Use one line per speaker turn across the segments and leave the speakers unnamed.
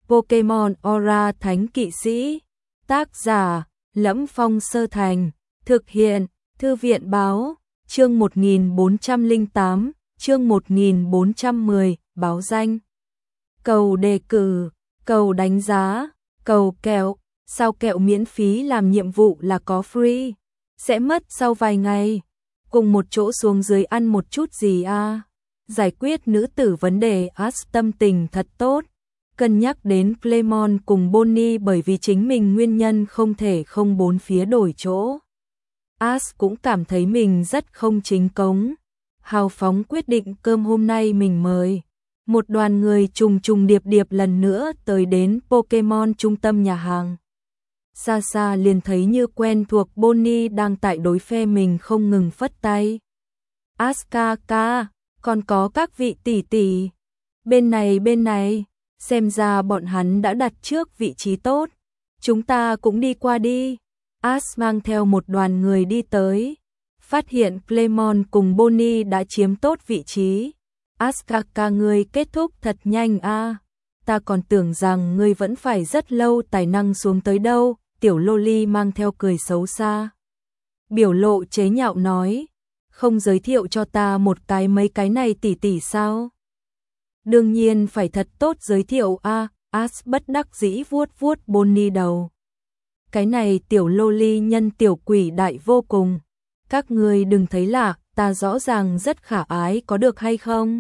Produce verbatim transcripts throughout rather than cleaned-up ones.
Pokemon Aura Thánh Kỵ Sĩ. Tác giả: Lẫm Phong Sơ Thành. Thực hiện: Thư viện báo. Chương một nghìn bốn trăm lẻ tám, chương một nghìn bốn trăm mười, báo danh. Cầu đề cử, cầu đánh giá, cầu kẹo. Sao kẹo miễn phí làm nhiệm vụ là có free? Sẽ mất sau vài ngày. Cùng một chỗ xuống dưới ăn một chút gì à? Giải quyết nữ tử vấn đề. Ash tâm tình thật tốt. Cân nhắc đến Clemon cùng Bonnie bởi vì chính mình nguyên nhân không thể không bốn phía đổi chỗ. Ash cũng cảm thấy mình rất không chính cống. Hào phóng quyết định cơm hôm nay mình mời. Một đoàn người trùng trùng điệp điệp lần nữa tới đến Pokemon trung tâm nhà hàng. Xa xa liền thấy như quen thuộc Bonnie đang tại đối phe mình không ngừng phất tay. Ash ca ca, còn có các vị tỷ tỷ. Bên này bên này, xem ra bọn hắn đã đặt trước vị trí tốt. Chúng ta cũng đi qua đi. Ash mang theo một đoàn người đi tới. Phát hiện Clemon cùng Bonnie đã chiếm tốt vị trí. Ash ca ca ngươi kết thúc thật nhanh a. À. Ta còn tưởng rằng ngươi vẫn phải rất lâu tài năng xuống tới đâu. Tiểu Loli mang theo cười xấu xa. Biểu lộ chế nhạo nói. Không giới thiệu cho ta một cái mấy cái này tỷ tỷ sao? Đương nhiên phải thật tốt giới thiệu a. À. Ash bất đắc dĩ vuốt vuốt Bonnie đầu. Cái này tiểu Loli nhân tiểu quỷ đại vô cùng. Các ngươi đừng thấy lạ, ta rõ ràng rất khả ái có được hay không?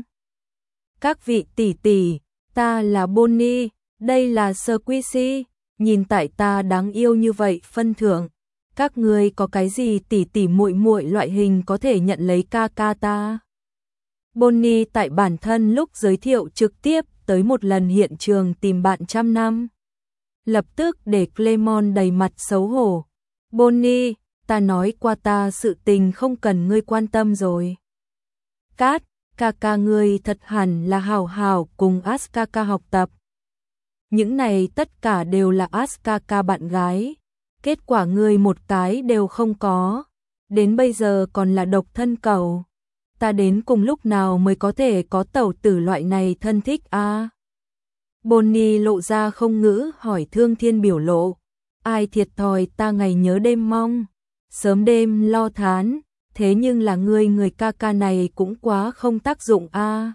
Các vị tỷ tỷ, ta là Bonnie, đây là Squishy, nhìn tại ta đáng yêu như vậy phân thưởng. Các ngươi có cái gì tỷ tỷ muội muội loại hình có thể nhận lấy ca ca ta? Bonnie tại bản thân lúc giới thiệu trực tiếp tới một lần hiện trường tìm bạn trăm năm. Lập tức để Clemon đầy mặt xấu hổ. Bonnie, ta nói qua ta sự tình không cần ngươi quan tâm rồi. Cát, ca ca ngươi thật hẳn là hảo hảo cùng Ash ca ca học tập. Những này tất cả đều là Ash ca ca bạn gái. Kết quả ngươi một cái đều không có. Đến bây giờ còn là độc thân cẩu. Ta đến cùng lúc nào mới có thể có tẩu tử loại này thân thích a? À? Bonnie lộ ra không ngữ hỏi thương thiên biểu lộ. Ai thiệt thòi ta ngày nhớ đêm mong. Sớm đêm lo thán. Thế nhưng là ngươi người ca ca này cũng quá không tác dụng a. À.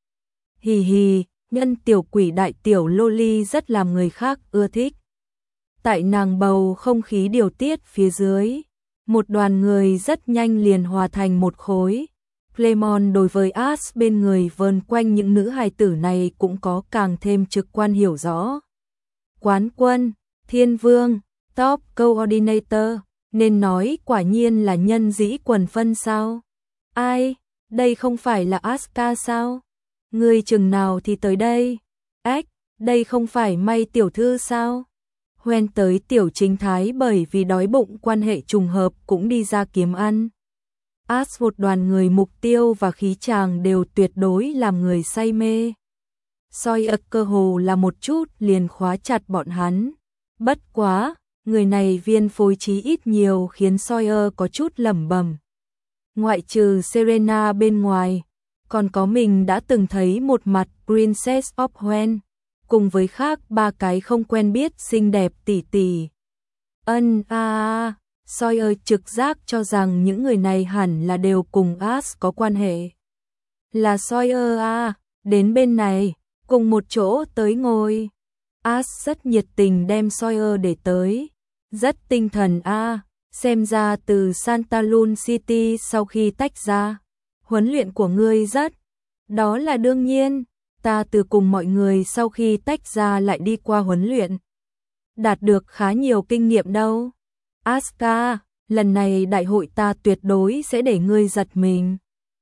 Hì hì, nhân tiểu quỷ đại tiểu Loli rất làm người khác ưa thích. Tại nàng bầu không khí điều tiết phía dưới. Một đoàn người rất nhanh liền hòa thành một khối. Clemon đối với Ash bên người vờn quanh những nữ hài tử này cũng có càng thêm trực quan hiểu rõ. Quán quân, thiên vương, top coordinator, nên nói quả nhiên là nhân dĩ quần phân sao? Ai, đây không phải là Aska sao? Ngươi chừng nào thì tới đây? Ếch, đây không phải May tiểu thư sao? Hoen tới tiểu chính thái bởi vì đói bụng quan hệ trùng hợp cũng đi ra kiếm ăn. Ash một đoàn người mục tiêu và khí chàng đều tuyệt đối làm người say mê. Soi ực cơ hồ là một chút liền khóa chặt bọn hắn. Bất quá, người này viên phối trí ít nhiều khiến Sawyer có chút lẩm bẩm. Ngoại trừ Serena bên ngoài, còn có mình đã từng thấy một mặt Princess of Hoenn, cùng với khác ba cái không quen biết xinh đẹp tỷ tỷ. Ân a a. Sawyer trực giác cho rằng những người này hẳn là đều cùng Ash có quan hệ. Là Sawyer a, à, đến bên này, cùng một chỗ tới ngồi. Ash rất nhiệt tình đem Sawyer để tới. Rất tinh thần a, à, xem ra từ Santa Luna City sau khi tách ra. Huấn luyện của ngươi rất. Đó là đương nhiên, ta từ cùng mọi người sau khi tách ra lại đi qua huấn luyện. Đạt được khá nhiều kinh nghiệm đâu. Aska, lần này đại hội ta tuyệt đối sẽ để ngươi giật mình.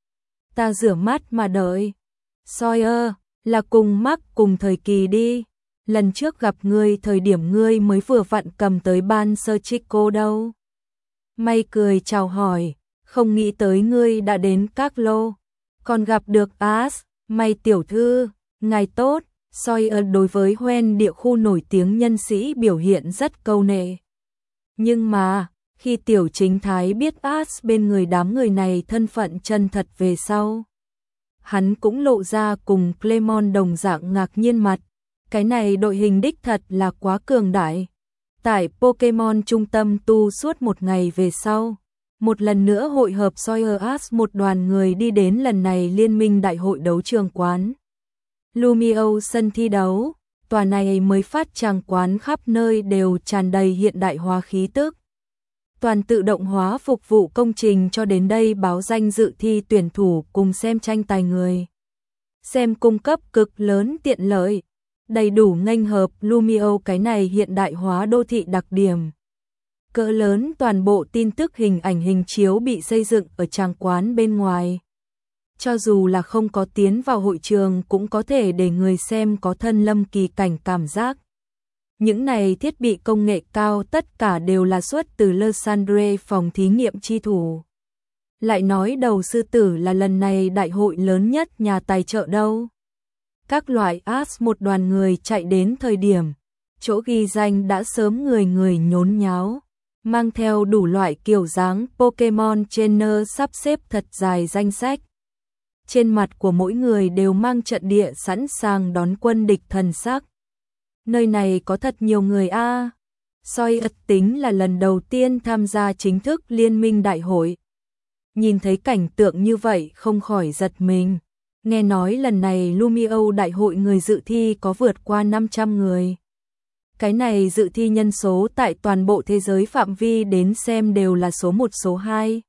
Ta rửa mắt mà đợi. Sawyer, là cùng mắc cùng thời kỳ đi. Lần trước gặp ngươi thời điểm ngươi mới vừa vặn cầm tới ban sơ Chico đâu. May cười chào hỏi, không nghĩ tới ngươi đã đến các lô. Còn gặp được Ash, May tiểu thư, ngài tốt. Sawyer đối với Hoenn địa khu nổi tiếng nhân sĩ biểu hiện rất câu nệ. Nhưng mà, khi tiểu chính thái biết Ash bên người đám người này thân phận chân thật về sau, hắn cũng lộ ra cùng Clemon đồng dạng ngạc nhiên mặt. Cái này đội hình đích thật là quá cường đại. Tại Pokemon trung tâm tu suốt một ngày về sau, một lần nữa hội hợp Sawyer Ash một đoàn người đi đến lần này liên minh đại hội đấu trường quán Lumio sân thi đấu, tòa này mới phát tràng quán khắp nơi đều tràn đầy hiện đại hóa khí tức. Toàn tự động hóa phục vụ công trình cho đến đây báo danh dự thi tuyển thủ cùng xem tranh tài người. Xem cung cấp cực lớn tiện lợi, đầy đủ nghênh hợp Lumio cái này hiện đại hóa đô thị đặc điểm. Cỡ lớn toàn bộ tin tức hình ảnh hình chiếu bị xây dựng ở tràng quán bên ngoài. Cho dù là không có tiến vào hội trường cũng có thể để người xem có thân lâm kỳ cảnh cảm giác. Những này thiết bị công nghệ cao tất cả đều là xuất từ Los Angeles phòng thí nghiệm chi thủ. Lại nói đầu sư tử là lần này đại hội lớn nhất nhà tài trợ đâu. Các loại ads một đoàn người chạy đến thời điểm, chỗ ghi danh đã sớm người người nhốn nháo, mang theo đủ loại kiểu dáng Pokemon trainer sắp xếp thật dài danh sách. Trên mặt của mỗi người đều mang trận địa sẵn sàng đón quân địch thần sắc. Nơi này có thật nhiều người a. À. Soi ất tính là lần đầu tiên tham gia chính thức liên minh đại hội. Nhìn thấy cảnh tượng như vậy không khỏi giật mình. Nghe nói lần này Lumio đại hội người dự thi có vượt qua năm trăm người. Cái này dự thi nhân số tại toàn bộ thế giới phạm vi đến xem đều là số một số hai.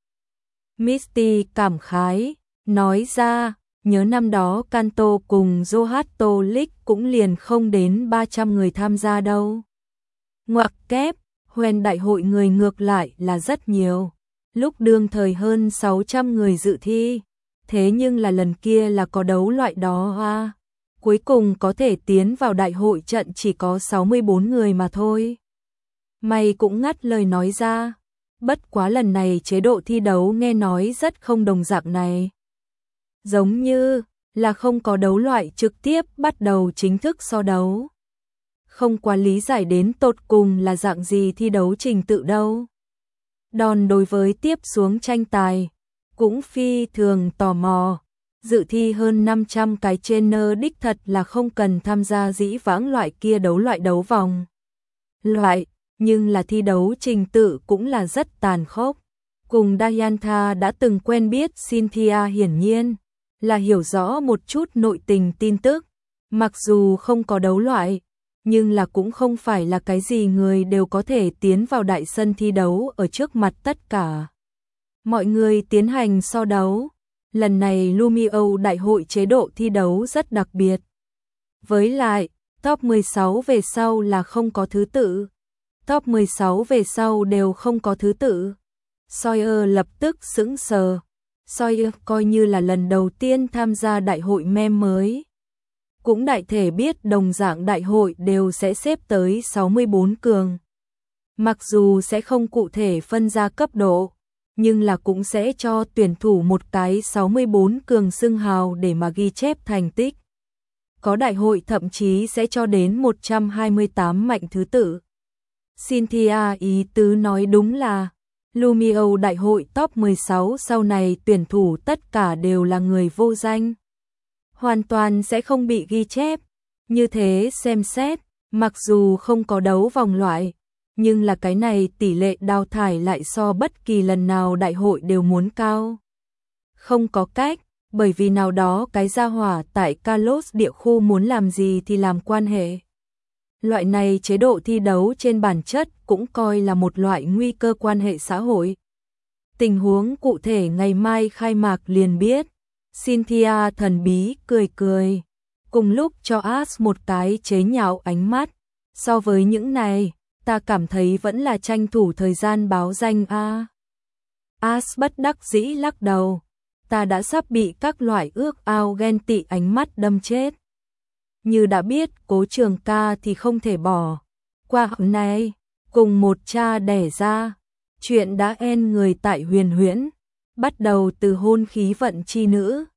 Misty cảm khái, nói ra, nhớ năm đó Kanto cùng Johto League cũng liền không đến ba trăm người tham gia đâu. Ngoặc kép, Hoen đại hội người ngược lại là rất nhiều. Lúc đương thời hơn sáu trăm người dự thi. Thế nhưng là lần kia là có đấu loại đó à. Cuối cùng có thể tiến vào đại hội trận chỉ có sáu mươi bốn người mà thôi. Mày cũng ngắt lời nói ra. Bất quá lần này chế độ thi đấu nghe nói rất không đồng dạng này. Giống như là không có đấu loại trực tiếp bắt đầu chính thức so đấu. Không quá lý giải đến tột cùng là dạng gì thi đấu trình tự đâu. Đòn đối với tiếp xuống tranh tài, cũng phi thường tò mò. Dự thi hơn năm trăm cái trainer đích thật là không cần tham gia dĩ vãng loại kia đấu loại đấu vòng. Loại, nhưng là thi đấu trình tự cũng là rất tàn khốc. Cùng Diantha đã từng quen biết Cynthia hiển nhiên là hiểu rõ một chút nội tình tin tức. Mặc dù không có đấu loại, nhưng là cũng không phải là cái gì người đều có thể tiến vào đại sân thi đấu ở trước mặt tất cả. Mọi người tiến hành so đấu. Lần này Lumio đại hội chế độ thi đấu rất đặc biệt. Với lại, top mười sáu về sau là không có thứ tự. Top mười sáu về sau đều không có thứ tự. Sawyer lập tức sững sờ. Sawyer coi như là lần đầu tiên tham gia đại hội mem mới. Cũng đại thể biết đồng dạng đại hội đều sẽ xếp tới sáu mươi bốn cường. Mặc dù sẽ không cụ thể phân ra cấp độ, nhưng là cũng sẽ cho tuyển thủ một cái sáu mươi bốn cường xưng hào để mà ghi chép thành tích. Có đại hội thậm chí sẽ cho đến một trăm hai mươi tám mạnh thứ tự. Cynthia ý tứ nói đúng là Lumio đại hội top mười sáu sau này tuyển thủ tất cả đều là người vô danh. Hoàn toàn sẽ không bị ghi chép. Như thế xem xét, mặc dù không có đấu vòng loại, nhưng là cái này tỷ lệ đào thải lại so bất kỳ lần nào đại hội đều muốn cao. Không có cách, bởi vì nào đó cái gia hỏa tại Kalos địa khu muốn làm gì thì làm quan hệ. Loại này chế độ thi đấu trên bản chất cũng coi là một loại nguy cơ quan hệ xã hội. Tình huống cụ thể ngày mai khai mạc liền biết. Cynthia thần bí cười cười, cùng lúc cho Ash một cái chế nhạo ánh mắt. So với những này, ta cảm thấy vẫn là tranh thủ thời gian báo danh a. Ash bất đắc dĩ lắc đầu, ta đã sắp bị các loại ước ao ghen tị ánh mắt đâm chết. Như đã biết Cố Trường Ca thì không thể bỏ qua hôm nay, cùng một cha đẻ ra, chuyện đã en người tại Huyền Huyễn, bắt đầu từ hôn khí vận chi nữ.